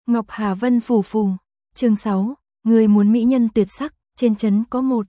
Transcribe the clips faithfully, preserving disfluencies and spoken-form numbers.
Ngọc Hà Vân phù phù. Chương sáu, người muốn mỹ nhân tuyệt sắc, trên trấn có một.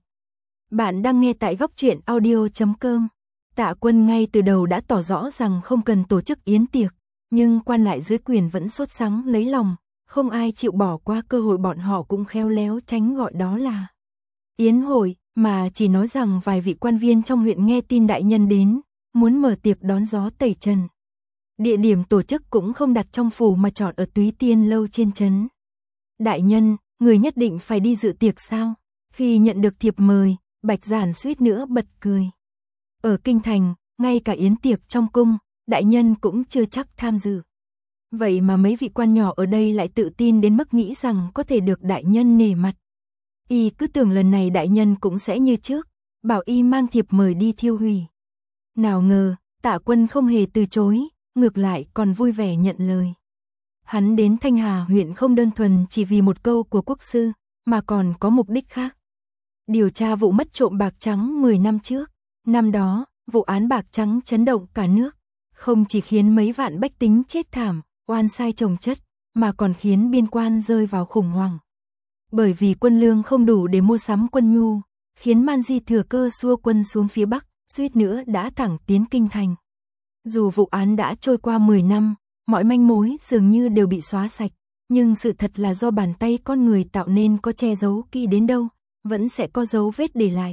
Bạn đang nghe tại góc truyện audio chấm com. Tạ Quân ngay từ đầu đã tỏ rõ rằng không cần tổ chức yến tiệc, nhưng quan lại dưới quyền vẫn sốt sắng lấy lòng, không ai chịu bỏ qua cơ hội, bọn họ cũng khéo léo tránh gọi đó là yến hội, mà chỉ nói rằng vài vị quan viên trong huyện nghe tin đại nhân đến, muốn mở tiệc đón gió tẩy trần. Địa điểm tổ chức cũng không đặt trong phủ mà chọn ở Túy Tiên lâu trên trấn. Đại nhân, người nhất định phải đi dự tiệc sao? Khi nhận được thiệp mời, Bạch Giản suýt nữa bật cười. Ở kinh thành, ngay cả yến tiệc trong cung, đại nhân cũng chưa chắc tham dự. Vậy mà mấy vị quan nhỏ ở đây lại tự tin đến mức nghĩ rằng có thể được đại nhân nể mặt. Y cứ tưởng lần này đại nhân cũng sẽ như trước, bảo y mang thiệp mời đi thiêu hủy. Nào ngờ, Tạ Quân không hề từ chối, ngược lại còn vui vẻ nhận lời. Hắn đến Thanh Hà huyện không đơn thuần chỉ vì một câu của quốc sư, mà còn có mục đích khác. Điều tra vụ mất trộm bạc trắng mười năm trước. Năm đó, vụ án bạc trắng chấn động cả nước, không chỉ khiến mấy vạn bách tính chết thảm, oan sai chồng chất, mà còn khiến biên quan rơi vào khủng hoảng. Bởi vì quân lương không đủ để mua sắm quân nhu, khiến Man Di thừa cơ xua quân xuống phía Bắc, suýt nữa đã thẳng tiến kinh thành. Dù vụ án đã trôi qua mười năm, mọi manh mối dường như đều bị xóa sạch, nhưng sự thật là do bàn tay con người tạo nên, có che giấu kỹ đến đâu, vẫn sẽ có dấu vết để lại.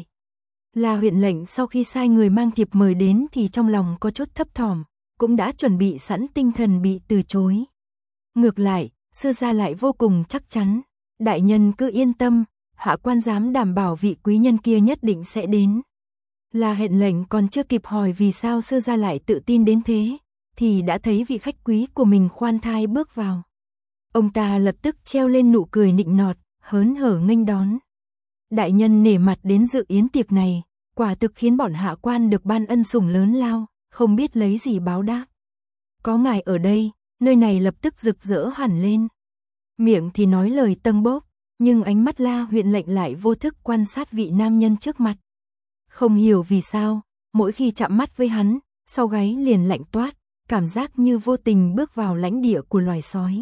Là huyện lệnh sau khi sai người mang thiệp mời đến thì trong lòng có chút thấp thỏm, cũng đã chuẩn bị sẵn tinh thần bị từ chối. Ngược lại, Sư gia lại vô cùng chắc chắn, đại nhân cứ yên tâm, hạ quan dám đảm bảo vị quý nhân kia nhất định sẽ đến. Là huyện lệnh còn chưa kịp hỏi vì sao Sư gia lại tự tin đến thế, thì đã thấy vị khách quý của mình khoan thai bước vào. Ông ta lập tức treo lên nụ cười nịnh nọt, hớn hở nghênh đón. Đại nhân nể mặt đến dự yến tiệc này, quả thực khiến bọn hạ quan được ban ân sủng lớn lao, không biết lấy gì báo đáp. Có ngài ở đây, nơi này lập tức rực rỡ hẳn lên. Miệng thì nói lời tâng bốc, nhưng ánh mắt La huyện lệnh lại vô thức quan sát vị nam nhân trước mặt. Không hiểu vì sao, mỗi khi chạm mắt với hắn, sau gáy liền lạnh toát, cảm giác như vô tình bước vào lãnh địa của loài sói.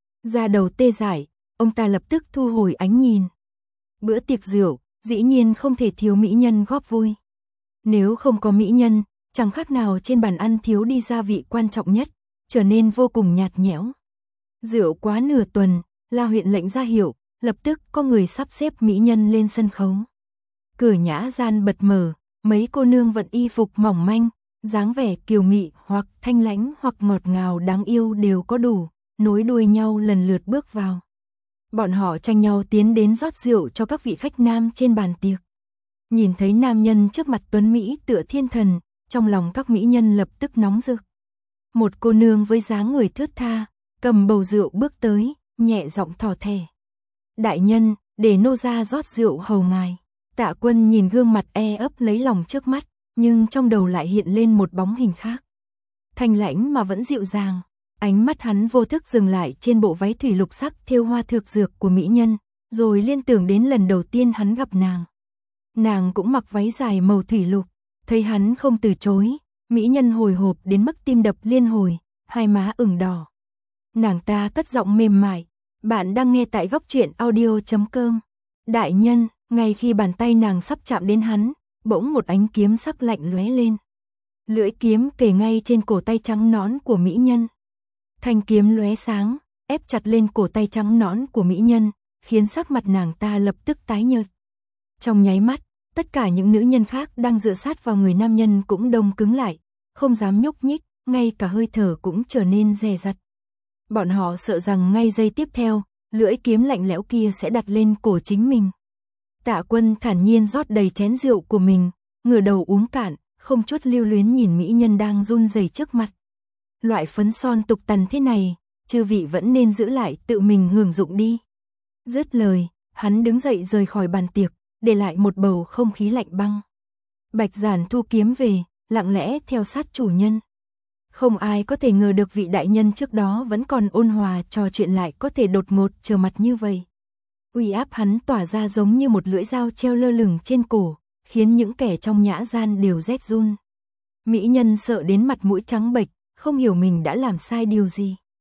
Da đầu tê dại, ông ta lập tức thu hồi ánh nhìn. Bữa tiệc rượu, dĩ nhiên không thể thiếu mỹ nhân góp vui. Nếu không có mỹ nhân, chẳng khác nào trên bàn ăn thiếu đi gia vị quan trọng nhất, trở nên vô cùng nhạt nhẽo. Rượu quá nửa tuần, La huyện lệnh ra hiệu, lập tức có người sắp xếp mỹ nhân lên sân khấu. Cửa nhã gian bật mở, mấy cô nương vận y phục mỏng manh, dáng vẻ kiều mị hoặc thanh lãnh hoặc ngọt ngào đáng yêu đều có đủ, nối đuôi nhau lần lượt bước vào. Bọn họ tranh nhau tiến đến rót rượu cho các vị khách nam trên bàn tiệc. Nhìn thấy nam nhân trước mặt tuấn Mỹ tựa thiên thần, trong lòng các mỹ nhân lập tức nóng rực. Một cô nương với dáng người thướt tha, cầm bầu rượu bước tới, nhẹ giọng thỏ thẻ. Đại nhân, để nô gia rót rượu hầu ngài. Tạ Quân nhìn gương mặt e ấp lấy lòng trước mắt, nhưng trong đầu lại hiện lên một bóng hình khác. Thanh lãnh mà vẫn dịu dàng. Ánh mắt hắn vô thức dừng lại trên bộ váy thủy lục sắc thêu hoa thược dược của mỹ nhân, rồi liên tưởng đến lần đầu tiên hắn gặp nàng. Nàng cũng mặc váy dài màu thủy lục, thấy hắn không từ chối, mỹ nhân hồi hộp đến mức tim đập liên hồi, hai má ửng đỏ. Nàng ta cất giọng mềm mại, bạn đang nghe tại góc truyện audio chấm com. Đại nhân, ngay khi bàn tay nàng sắp chạm đến hắn, bỗng một ánh kiếm sắc lạnh lóe lên. Lưỡi kiếm kề ngay trên cổ tay trắng nõn của mỹ nhân. Thanh kiếm lóe sáng, ép chặt lên cổ tay trắng nõn của mỹ nhân, khiến sắc mặt nàng ta lập tức tái nhợt. Trong nháy mắt, tất cả những nữ nhân khác đang dựa sát vào người nam nhân cũng đông cứng lại, không dám nhúc nhích, ngay cả hơi thở cũng trở nên dè dặt. Bọn họ sợ rằng ngay giây tiếp theo, lưỡi kiếm lạnh lẽo kia sẽ đặt lên cổ chính mình. Tạ Quân thản nhiên rót đầy chén rượu của mình, ngửa đầu uống cạn, không chút lưu luyến nhìn mỹ nhân đang run rẩy trước mặt. Loại phấn son tục tằn thế này, chư vị vẫn nên giữ lại tự mình hưởng dụng đi. Dứt lời, hắn đứng dậy rời khỏi bàn tiệc, để lại một bầu không khí lạnh băng. Bạch Giản thu kiếm về, lặng lẽ theo sát chủ nhân. Không ai có thể ngờ được vị đại nhân trước đó vẫn còn ôn hòa trò chuyện lại có thể đột ngột trở mặt như vậy. Uy áp hắn tỏa ra giống như một lưỡi dao treo lơ lửng trên cổ, khiến những kẻ trong nhã gian đều rét run. Mỹ nhân sợ đến mặt mũi trắng bệch, không hiểu mình đã làm sai điều gì.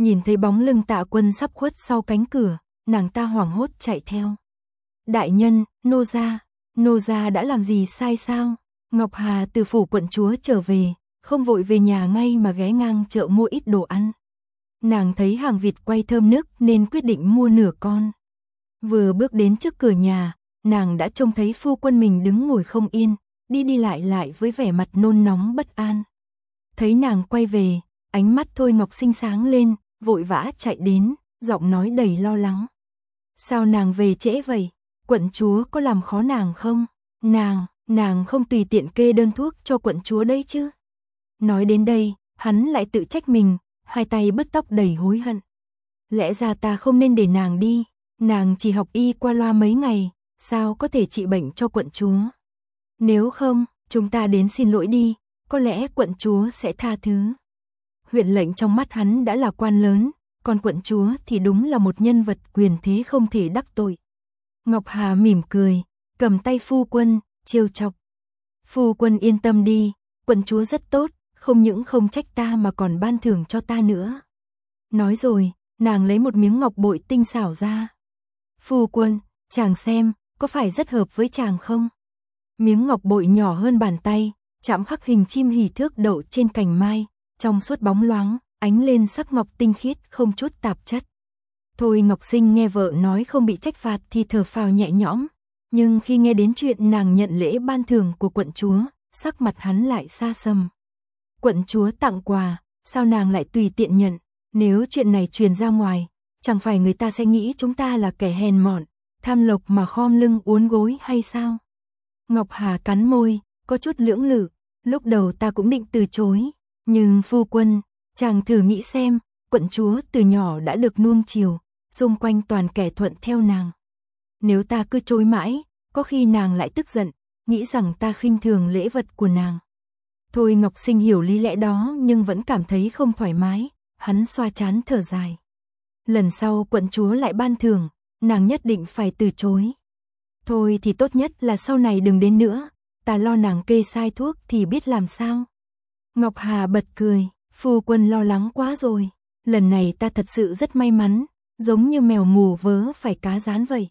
Nhìn thấy bóng lưng Tạ Quân sắp khuất sau cánh cửa, nàng ta hoảng hốt chạy theo. Đại nhân, nô gia, nô gia đã làm gì sai sao? Ngọc Hà từ phủ quận chúa trở về, không vội về nhà ngay mà ghé ngang chợ mua ít đồ ăn. Nàng thấy hàng vịt quay thơm nức nên quyết định mua nửa con. Vừa bước đến trước cửa nhà, nàng đã trông thấy phu quân mình đứng ngồi không yên, đi đi lại lại với vẻ mặt nôn nóng bất an. Thấy nàng quay về, ánh mắt Thôi Ngọc Sinh sáng lên, vội vã chạy đến, giọng nói đầy lo lắng. Sao nàng về trễ vậy? Quận chúa có làm khó nàng không? Nàng, nàng không tùy tiện kê đơn thuốc cho quận chúa đấy chứ? Nói đến đây, hắn lại tự trách mình, hai tay bứt tóc đầy hối hận. Lẽ ra ta không nên để nàng đi, nàng chỉ học y qua loa mấy ngày, sao có thể trị bệnh cho quận chúa? Nếu không, chúng ta đến xin lỗi đi, có lẽ quận chúa sẽ tha thứ. Huyện lệnh trong mắt hắn đã là quan lớn, còn quận chúa thì đúng là một nhân vật quyền thế không thể đắc tội. Ngọc Hà mỉm cười, cầm tay phu quân, trêu chọc. Phu quân yên tâm đi, quận chúa rất tốt, không những không trách ta mà còn ban thưởng cho ta nữa. Nói rồi, nàng lấy một miếng ngọc bội tinh xảo ra. Phu quân, chàng xem, có phải rất hợp với chàng không? Miếng ngọc bội nhỏ hơn bàn tay, chạm khắc hình chim hỉ thước đậu trên cành mai, trong suốt bóng loáng, ánh lên sắc ngọc tinh khiết không chút tạp chất. Thôi Ngọc Sinh nghe vợ nói không bị trách phạt thì thở phào nhẹ nhõm, nhưng khi nghe đến chuyện nàng nhận lễ ban thưởng của quận chúa, sắc mặt hắn lại xa sầm. Quận chúa tặng quà, sao nàng lại tùy tiện nhận? Nếu chuyện này truyền ra ngoài, chẳng phải người ta sẽ nghĩ chúng ta là kẻ hèn mọn, tham lộc mà khom lưng uốn gối hay sao? Ngọc Hà cắn môi, có chút lưỡng lự, lúc đầu ta cũng định từ chối, nhưng phu quân, chàng thử nghĩ xem, quận chúa từ nhỏ đã được nuông chiều, xung quanh toàn kẻ thuận theo nàng. Nếu ta cứ chối mãi, có khi nàng lại tức giận, nghĩ rằng ta khinh thường lễ vật của nàng. Thôi Ngọc Sinh hiểu lý lẽ đó nhưng vẫn cảm thấy không thoải mái, hắn xoa trán thở dài. Lần sau quận chúa lại ban thưởng, nàng nhất định phải từ chối. Thôi thì tốt nhất là sau này đừng đến nữa, ta lo nàng kê sai thuốc thì biết làm sao. Ngọc Hà bật cười, phu quân lo lắng quá rồi, lần này ta thật sự rất may mắn, giống như mèo mù vớ phải cá rán vậy.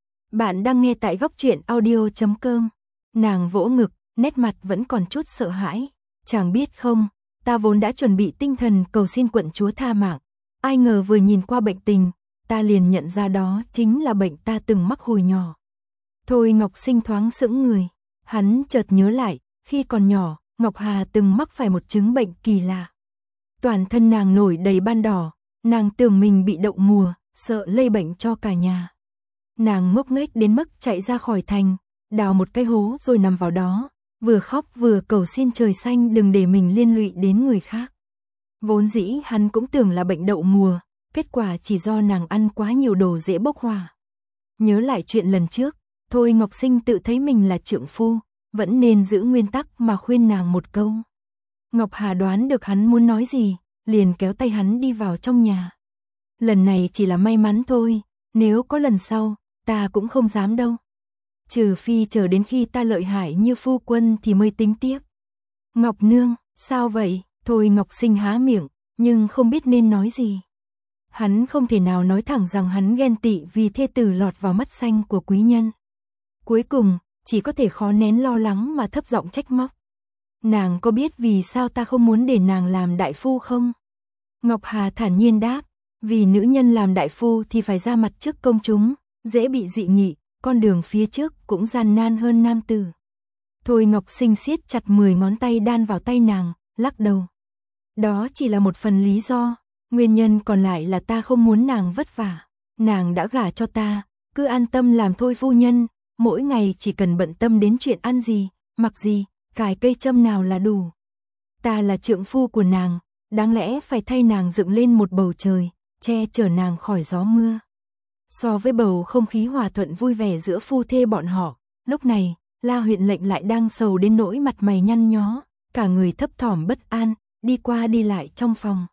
Bạn đang nghe tại góc truyện audio chấm com. Nàng vỗ ngực, nét mặt vẫn còn chút sợ hãi. Chàng biết không, ta vốn đã chuẩn bị tinh thần cầu xin quận chúa tha mạng. Ai ngờ vừa nhìn qua bệnh tình, ta liền nhận ra đó chính là bệnh ta từng mắc hồi nhỏ. Thôi Ngọc Sinh thoáng sững người. Hắn chợt nhớ lại, khi còn nhỏ, Ngọc Hà từng mắc phải một chứng bệnh kỳ lạ. Toàn thân nàng nổi đầy ban đỏ, nàng tưởng mình bị đậu mùa, sợ lây bệnh cho cả nhà. Nàng ngốc nghếch đến mức chạy ra khỏi thành, đào một cái hố rồi nằm vào đó, vừa khóc vừa cầu xin trời xanh đừng để mình liên lụy đến người khác. Vốn dĩ hắn cũng tưởng là bệnh đậu mùa, kết quả chỉ do nàng ăn quá nhiều đồ dễ bốc hỏa. Nhớ lại chuyện lần trước, Thôi Ngọc Sinh tự thấy mình là trượng phu, vẫn nên giữ nguyên tắc mà khuyên nàng một câu. Ngọc Hà đoán được hắn muốn nói gì, liền kéo tay hắn đi vào trong nhà. Lần này chỉ là may mắn thôi, nếu có lần sau, ta cũng không dám đâu. Trừ phi chờ đến khi ta lợi hại như phu quân thì mới tính tiếp. Ngọc nương, sao vậy? Thôi Ngọc Sinh há miệng, nhưng không biết nên nói gì. Hắn không thể nào nói thẳng rằng hắn ghen tị vì thê tử lọt vào mắt xanh của quý nhân. Cuối cùng, chỉ có thể khó nén lo lắng mà thấp giọng trách móc. Nàng có biết vì sao ta không muốn để nàng làm đại phu không? Ngọc Hà thản nhiên đáp, vì nữ nhân làm đại phu thì phải ra mặt trước công chúng, dễ bị dị nghị, con đường phía trước cũng gian nan hơn nam tử. Thôi Ngọc Sinh siết chặt mười ngón tay đan vào tay nàng, lắc đầu. Đó chỉ là một phần lý do, nguyên nhân còn lại là ta không muốn nàng vất vả. Nàng đã gả cho ta, cứ an tâm làm thôi phu nhân, mỗi ngày chỉ cần bận tâm đến chuyện ăn gì, mặc gì, cài cây châm nào là đủ. Ta là trượng phu của nàng, đáng lẽ phải thay nàng dựng lên một bầu trời, che chở nàng khỏi gió mưa. So với bầu không khí hòa thuận vui vẻ giữa phu thê bọn họ, lúc này, La huyện lệnh lại đang sầu đến nỗi mặt mày nhăn nhó, cả người thấp thỏm bất an, đi qua đi lại trong phòng.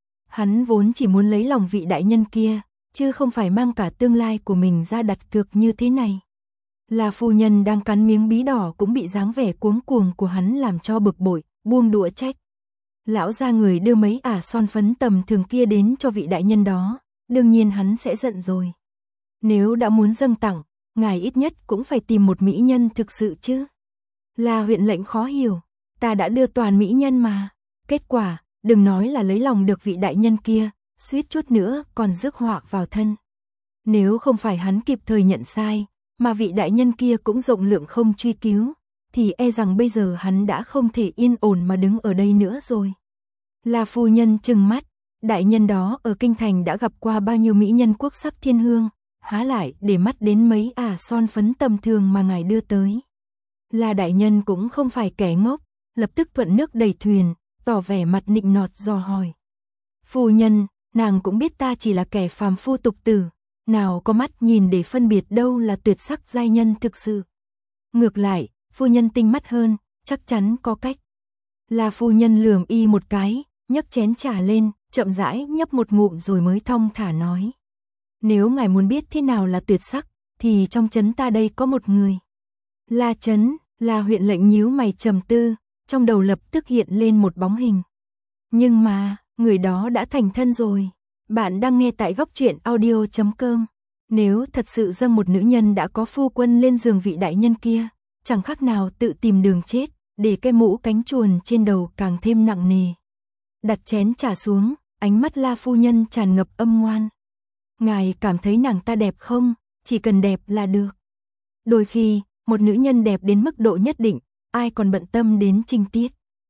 Hắn vốn chỉ muốn lấy lòng vị đại nhân kia, chứ không phải mang cả tương lai của mình ra đặt cược như thế này. La phu nhân đang cắn miếng bí đỏ cũng bị dáng vẻ cuống cuồng của hắn làm cho bực bội, buông đũa trách. Lão gia người đưa mấy ả son phấn tầm thường kia đến cho vị đại nhân đó, đương nhiên hắn sẽ giận rồi. Nếu đã muốn dâng tặng, ngài ít nhất cũng phải tìm một mỹ nhân thực sự chứ. La huyện lệnh khó hiểu, ta đã đưa toàn mỹ nhân mà. Kết quả, đừng nói là lấy lòng được vị đại nhân kia, suýt chút nữa còn rước họa vào thân. Nếu không phải hắn kịp thời nhận sai, mà vị đại nhân kia cũng rộng lượng không truy cứu, thì e rằng bây giờ hắn đã không thể yên ổn mà đứng ở đây nữa rồi. La phu nhân trừng mắt, đại nhân đó ở kinh thành đã gặp qua bao nhiêu mỹ nhân quốc sắc thiên hương, há lại để mắt đến mấy ả son phấn tầm thường mà ngài đưa tới. La đại nhân cũng không phải kẻ ngốc, lập tức thuận nước đẩy thuyền, tỏ vẻ mặt nịnh nọt dò hỏi. Phu nhân, nàng cũng biết ta chỉ là kẻ phàm phu tục tử, nào có mắt nhìn để phân biệt đâu là tuyệt sắc giai nhân thực sự. Ngược lại, phu nhân tinh mắt hơn, chắc chắn có cách. La phu nhân lườm y một cái, nhấc chén trà lên, chậm rãi nhấp một ngụm rồi mới thong thả nói. Nếu ngài muốn biết thế nào là tuyệt sắc, thì trong trấn ta đây có một người. La trấn, La huyện lệnh nhíu mày trầm tư, trong đầu lập tức hiện lên một bóng hình. Nhưng mà, người đó đã thành thân rồi. Bạn đang nghe tại góc truyện audio chấm com. Nếu thật sự dâng một nữ nhân đã có phu quân lên giường vị đại nhân kia, chẳng khác nào tự tìm đường chết, để cái mũ cánh chuồn trên đầu càng thêm nặng nề. Đặt chén trà xuống, ánh mắt La phu nhân tràn ngập âm ngoan. Ngài cảm thấy nàng ta đẹp không? Chỉ cần đẹp là được. Đôi khi, một nữ nhân đẹp đến mức độ nhất định, ai còn bận tâm đến trinh tiết.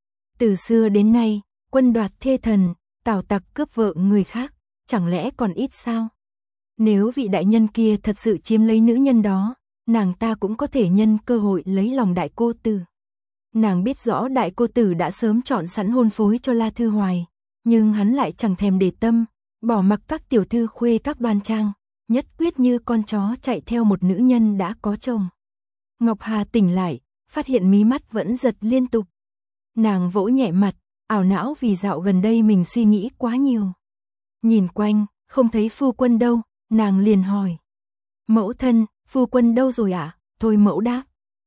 Từ xưa đến nay, quân đoạt thê thần, tào tặc cướp vợ người khác, chẳng lẽ còn ít sao? Nếu vị đại nhân kia thật sự chiếm lấy nữ nhân đó, nàng ta cũng có thể nhân cơ hội lấy lòng đại cô tử. Nàng biết rõ đại cô tử đã sớm chọn sẵn hôn phối cho La Thư Hoài, nhưng hắn lại chẳng thèm để tâm, bỏ mặc các tiểu thư khuê các đoan trang, nhất quyết như con chó chạy theo một nữ nhân đã có chồng. Ngọc Hà tỉnh lại, phát hiện mí mắt vẫn giật liên tục. Nàng vỗ nhẹ mặt, ảo não vì dạo gần đây mình suy nghĩ quá nhiều. Nhìn quanh, không thấy phu quân đâu, nàng liền hỏi. Mẫu thân, phu quân đâu rồi ạ? À? Thôi mẫu đáp.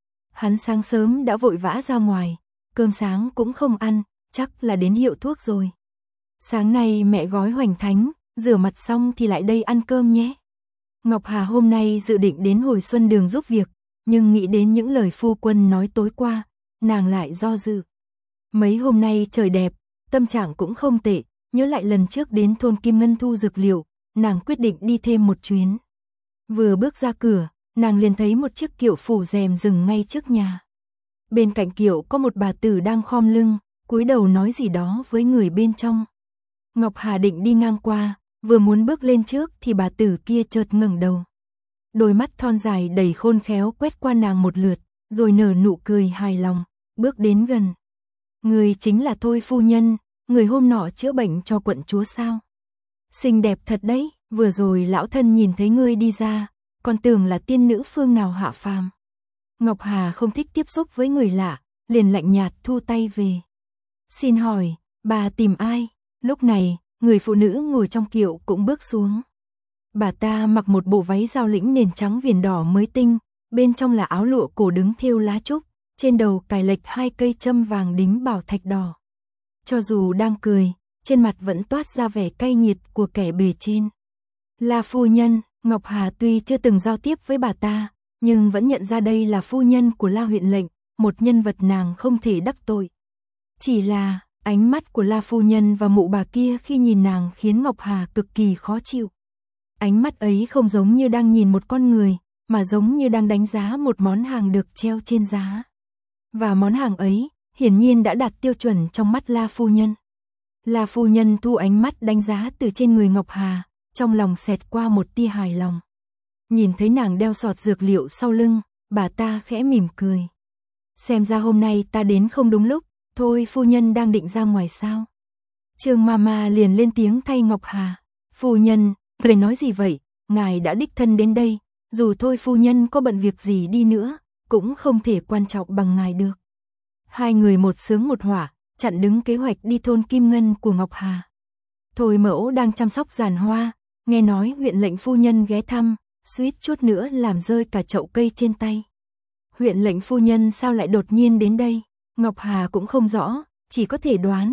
Hắn sáng sớm đã vội vã ra ngoài, cơm sáng cũng không ăn, chắc là đến hiệu thuốc rồi. Sáng nay mẹ gói hoành thánh, rửa mặt xong thì lại đây ăn cơm nhé. Ngọc Hà hôm nay dự định đến Hồi Xuân Đường giúp việc, nhưng nghĩ đến những lời phu quân nói tối qua, nàng lại do dự. Mấy hôm nay trời đẹp, tâm trạng cũng không tệ, nhớ lại lần trước đến thôn Kim Ngân thu dược liệu, nàng quyết định đi thêm một chuyến. Vừa bước ra cửa, nàng liền thấy một chiếc kiệu phủ rèm dừng ngay trước nhà. Bên cạnh kiệu có một bà tử đang khom lưng, cúi đầu nói gì đó với người bên trong. Ngọc Hà định đi ngang qua, vừa muốn bước lên trước thì bà tử kia chợt ngẩng đầu. Đôi mắt thon dài đầy khôn khéo quét qua nàng một lượt, rồi nở nụ cười hài lòng, bước đến gần. Người chính là Thôi phu nhân, người hôm nọ chữa bệnh cho quận chúa sao? Xinh đẹp thật đấy, vừa rồi lão thân nhìn thấy ngươi đi ra, còn tưởng là tiên nữ phương nào hạ phàm. Ngọc Hà không thích tiếp xúc với người lạ, liền lạnh nhạt thu tay về. Xin hỏi, bà tìm ai? Lúc này, người phụ nữ ngồi trong kiệu cũng bước xuống. Bà ta mặc một bộ váy giao lĩnh nền trắng viền đỏ mới tinh, bên trong là áo lụa cổ đứng thêu lá trúc, trên đầu cài lệch hai cây châm vàng đính bảo thạch đỏ. Cho dù đang cười, trên mặt vẫn toát ra vẻ cay nghiệt của kẻ bề trên. La phu nhân, Ngọc Hà tuy chưa từng giao tiếp với bà ta, nhưng vẫn nhận ra đây là phu nhân của La huyện lệnh, một nhân vật nàng không thể đắc tội. Chỉ là, ánh mắt của La phu nhân và mụ bà kia khi nhìn nàng khiến Ngọc Hà cực kỳ khó chịu. Ánh mắt ấy không giống như đang nhìn một con người, mà giống như đang đánh giá một món hàng được treo trên giá. Và món hàng ấy, hiển nhiên đã đạt tiêu chuẩn trong mắt La phu nhân. La phu nhân thu ánh mắt đánh giá từ trên người Ngọc Hà, trong lòng xẹt qua một tia hài lòng. Nhìn thấy nàng đeo sọt dược liệu sau lưng, bà ta khẽ mỉm cười. Xem ra hôm nay ta đến không đúng lúc, thôi phu nhân đang định ra ngoài sao? Trương Mama liền lên tiếng thay Ngọc Hà. Phu nhân, người nói gì vậy? Ngài đã đích thân đến đây, dù thôi phu nhân có bận việc gì đi nữa, cũng không thể quan trọng bằng ngài được. Hai người một sướng một hỏa, chặn đứng kế hoạch đi thôn Kim Ngân của Ngọc Hà. Thôi mẫu đang chăm sóc giàn hoa, nghe nói huyện lệnh phu nhân ghé thăm, suýt chút nữa làm rơi cả chậu cây trên tay. Huyện lệnh phu nhân sao lại đột nhiên đến đây? Ngọc Hà cũng không rõ, chỉ có thể đoán,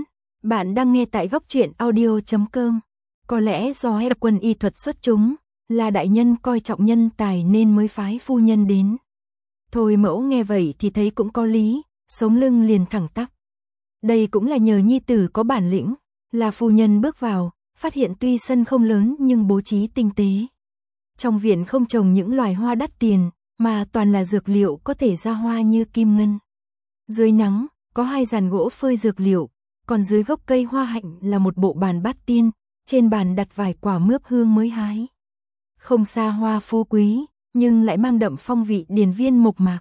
Bạn đang nghe tại góc truyện audio chấm com. Có lẽ do Tập Quân y thuật xuất chúng, là đại nhân coi trọng nhân tài nên mới phái phu nhân đến. Thôi Mẫu nghe vậy thì thấy cũng có lý, sống lưng liền thẳng tắp. Đây cũng là nhờ nhi tử có bản lĩnh, là phu nhân bước vào, phát hiện tuy sân không lớn nhưng bố trí tinh tế. Trong viện không trồng những loài hoa đắt tiền, mà toàn là dược liệu có thể ra hoa như kim ngân. Dưới nắng, có hai giàn gỗ phơi dược liệu, còn dưới gốc cây hoa hạnh là một bộ bàn bát tiên, trên bàn đặt vài quả mướp hương mới hái. Không xa hoa phú quý, nhưng lại mang đậm phong vị điền viên mộc mạc.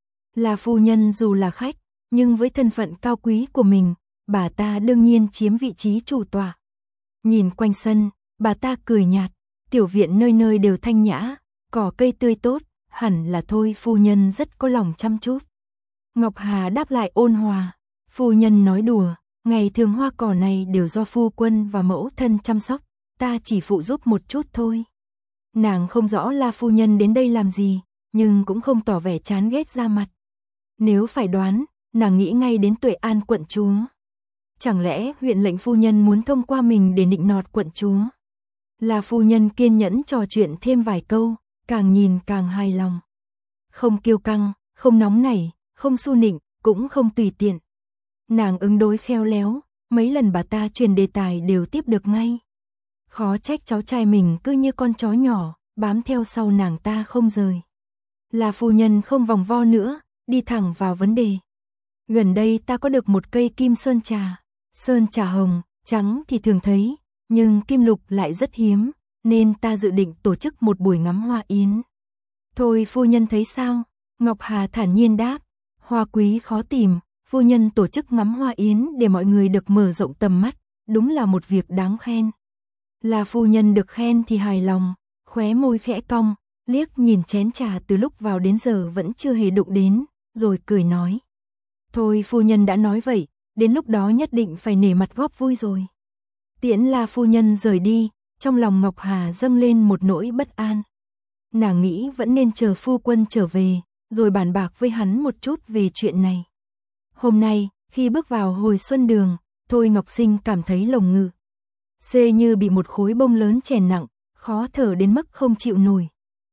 Là phu nhân dù là khách, nhưng với thân phận cao quý của mình, bà ta đương nhiên chiếm vị trí chủ tọa. Nhìn quanh sân, bà ta cười nhạt, tiểu viện nơi nơi đều thanh nhã, cỏ cây tươi tốt, hẳn là thôi phu nhân rất có lòng chăm chút. Ngọc Hà đáp lại ôn hòa, phu nhân nói đùa, ngày thường hoa cỏ này đều do phu quân và mẫu thân chăm sóc, ta chỉ phụ giúp một chút thôi. Nàng không rõ là phu nhân đến đây làm gì, nhưng cũng không tỏ vẻ chán ghét ra mặt. Nếu phải đoán, nàng nghĩ ngay đến Tuệ An quận chúa. Chẳng lẽ huyện lệnh phu nhân muốn thông qua mình để nịnh nọt quận chúa? Là phu nhân kiên nhẫn trò chuyện thêm vài câu, càng nhìn càng hài lòng. Không kiêu căng, không nóng nảy, không su nịnh, cũng không tùy tiện. Nàng ứng đối khéo léo, mấy lần bà ta truyền đề tài đều tiếp được ngay. Khó trách cháu trai mình cứ như con chó nhỏ, bám theo sau nàng ta không rời. Là phu nhân không vòng vo nữa, đi thẳng vào vấn đề. Gần đây ta có được một cây kim sơn trà. Sơn trà hồng, trắng thì thường thấy, nhưng kim lục lại rất hiếm, nên ta dự định tổ chức một buổi ngắm hoa yến. Thôi phu nhân thấy sao? Ngọc Hà thản nhiên đáp, hoa quý khó tìm, phu nhân tổ chức ngắm hoa yến để mọi người được mở rộng tầm mắt, đúng là một việc đáng khen. Là phu nhân được khen thì hài lòng, khóe môi khẽ cong, liếc nhìn chén trà từ lúc vào đến giờ vẫn chưa hề đụng đến, rồi cười nói. Thôi phu nhân đã nói vậy, đến lúc đó nhất định phải nể mặt góp vui rồi. Tiễn là phu nhân rời đi, trong lòng Ngọc Hà dâng lên một nỗi bất an. Nàng nghĩ vẫn nên chờ phu quân trở về, rồi bàn bạc với hắn một chút về chuyện này. Hôm nay, khi bước vào hồi xuân đường, Thôi Ngọc Sinh cảm thấy lồng ngực xê như bị một khối bông lớn chèn nặng, khó thở đến mức không chịu nổi.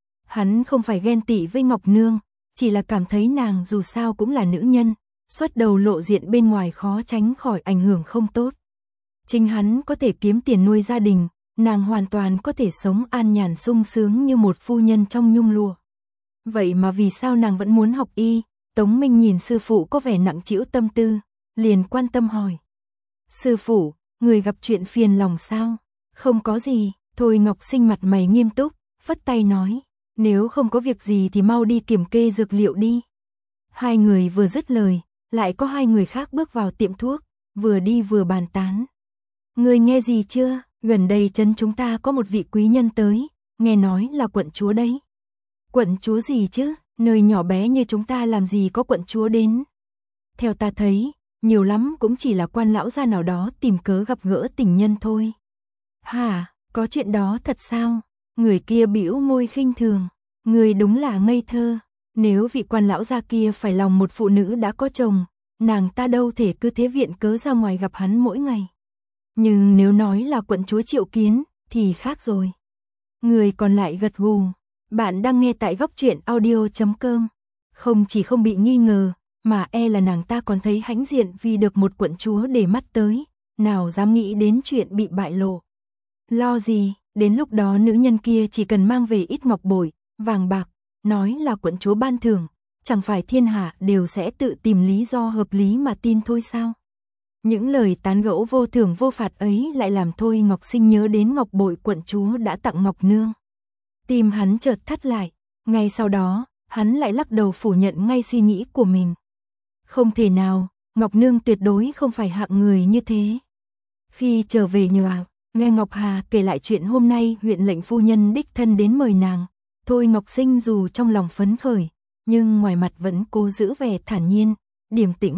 Hắn không phải ghen tị với Ngọc Nương, chỉ là cảm thấy nàng dù sao cũng là nữ nhân, xuất đầu lộ diện bên ngoài khó tránh khỏi ảnh hưởng không tốt. Chính hắn có thể kiếm tiền nuôi gia đình, nàng hoàn toàn có thể sống an nhàn sung sướng như một phu nhân trong nhung lụa. Vậy mà vì sao nàng vẫn muốn học y? Tống Minh nhìn sư phụ có vẻ nặng trĩu tâm tư, liền quan tâm hỏi. Sư phụ, người gặp chuyện phiền lòng sao? Không có gì, Thôi Ngọc Sinh mặt mày nghiêm túc, phất tay nói, nếu không có việc gì thì mau đi kiểm kê dược liệu đi. Hai người vừa dứt lời, lại có hai người khác bước vào tiệm thuốc, vừa đi vừa bàn tán. Người nghe gì chưa? Gần đây trấn chúng ta có một vị quý nhân tới, nghe nói là quận chúa đấy. Quận chúa gì chứ? Nơi nhỏ bé như chúng ta làm gì có quận chúa đến? Theo ta thấy, nhiều lắm cũng chỉ là quan lão gia nào đó tìm cớ gặp gỡ tình nhân thôi. Hả, có chuyện đó thật sao? Người kia bĩu môi khinh thường, người đúng là ngây thơ. Nếu vị quan lão gia kia phải lòng một phụ nữ đã có chồng, nàng ta đâu thể cứ thế viện cớ ra ngoài gặp hắn mỗi ngày. Nhưng nếu nói là quận chúa Triệu Kiến, thì khác rồi. Người còn lại gật gù. Bạn đang nghe tại góc truyện audio chấm com. Không chỉ không bị nghi ngờ, mà e là nàng ta còn thấy hãnh diện vì được một quận chúa để mắt tới, nào dám nghĩ đến chuyện bị bại lộ. Lo gì, đến lúc đó nữ nhân kia chỉ cần mang về ít ngọc bội, vàng bạc, nói là quận chúa ban thưởng, chẳng phải thiên hạ đều sẽ tự tìm lý do hợp lý mà tin thôi sao? Những lời tán gẫu vô thưởng vô phạt ấy lại làm Thôi Ngọc Sinh nhớ đến ngọc bội quận chúa đã tặng Ngọc Nương. Tim hắn chợt thắt lại, ngay sau đó, hắn lại lắc đầu phủ nhận ngay suy nghĩ của mình. Không thể nào, Ngọc Nương tuyệt đối không phải hạng người như thế. Khi trở về nhà, nghe Ngọc Hà kể lại chuyện hôm nay huyện lệnh phu nhân đích thân đến mời nàng, Thôi Ngọc Sinh dù trong lòng phấn khởi, nhưng ngoài mặt vẫn cố giữ vẻ thản nhiên, điềm tĩnh.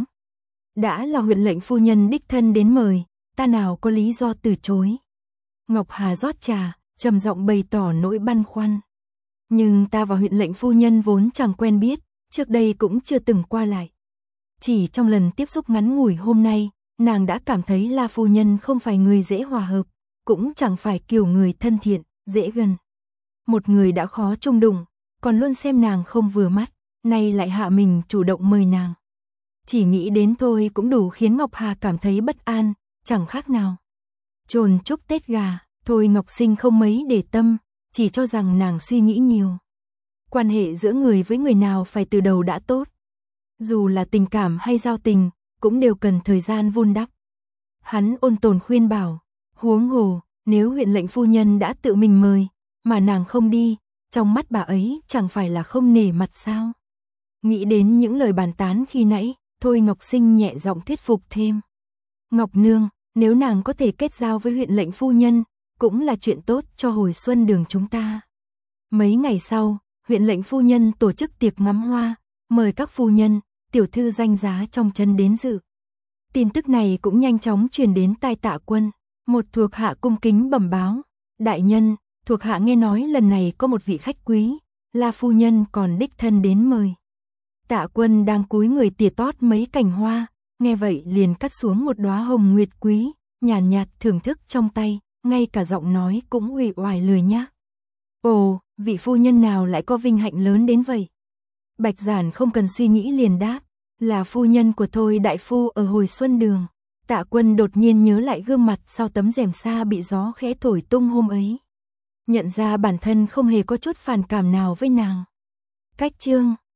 Đã là huyện lệnh phu nhân đích thân đến mời, ta nào có lý do từ chối. Ngọc Hà rót trà, trầm giọng bày tỏ nỗi băn khoăn. Nhưng ta và huyện lệnh phu nhân vốn chẳng quen biết, trước đây cũng chưa từng qua lại. Chỉ trong lần tiếp xúc ngắn ngủi hôm nay, nàng đã cảm thấy La phu nhân không phải người dễ hòa hợp, cũng chẳng phải kiểu người thân thiện, dễ gần. Một người đã khó chung đụng, còn luôn xem nàng không vừa mắt, nay lại hạ mình chủ động mời nàng. Chỉ nghĩ đến thôi cũng đủ khiến Ngọc Hà cảm thấy bất an, chẳng khác nào chồn chúc Tết gà. Thôi Ngọc Sinh không mấy để tâm, chỉ cho rằng nàng suy nghĩ nhiều. Quan hệ giữa người với người nào phải từ đầu đã tốt. Dù là tình cảm hay giao tình, cũng đều cần thời gian vun đắp. Hắn ôn tồn khuyên bảo, huống hồ, nếu huyện lệnh phu nhân đã tự mình mời, mà nàng không đi, trong mắt bà ấy chẳng phải là không nể mặt sao. Nghĩ đến những lời bàn tán khi nãy, Thôi Ngọc Sinh nhẹ giọng thuyết phục thêm. Ngọc Nương, nếu nàng có thể kết giao với huyện lệnh phu nhân, cũng là chuyện tốt cho hồi xuân đường chúng ta. Mấy ngày sau, huyện lệnh phu nhân tổ chức tiệc ngắm hoa, mời các phu nhân, tiểu thư danh giá trong trấn đến dự. Tin tức này cũng nhanh chóng truyền đến tai Tạ Quân, một thuộc hạ cung kính bẩm báo. Đại nhân, thuộc hạ nghe nói lần này có một vị khách quý, La phu nhân còn đích thân đến mời. Tạ Quân đang cúi người tỉa tót mấy cành hoa, nghe vậy liền cắt xuống một đóa hồng nguyệt quý, nhàn nhạt, nhạt thưởng thức trong tay, ngay cả giọng nói cũng uể oải lười nhác. Ồ, vị phu nhân nào lại có vinh hạnh lớn đến vậy? Bạch Giản không cần suy nghĩ liền đáp, là phu nhân của Thôi đại phu ở hồi xuân đường. Tạ Quân đột nhiên nhớ lại gương mặt sau tấm rèm sa bị gió khẽ thổi tung hôm ấy. Nhận ra bản thân không hề có chút phản cảm nào với nàng. Cách chương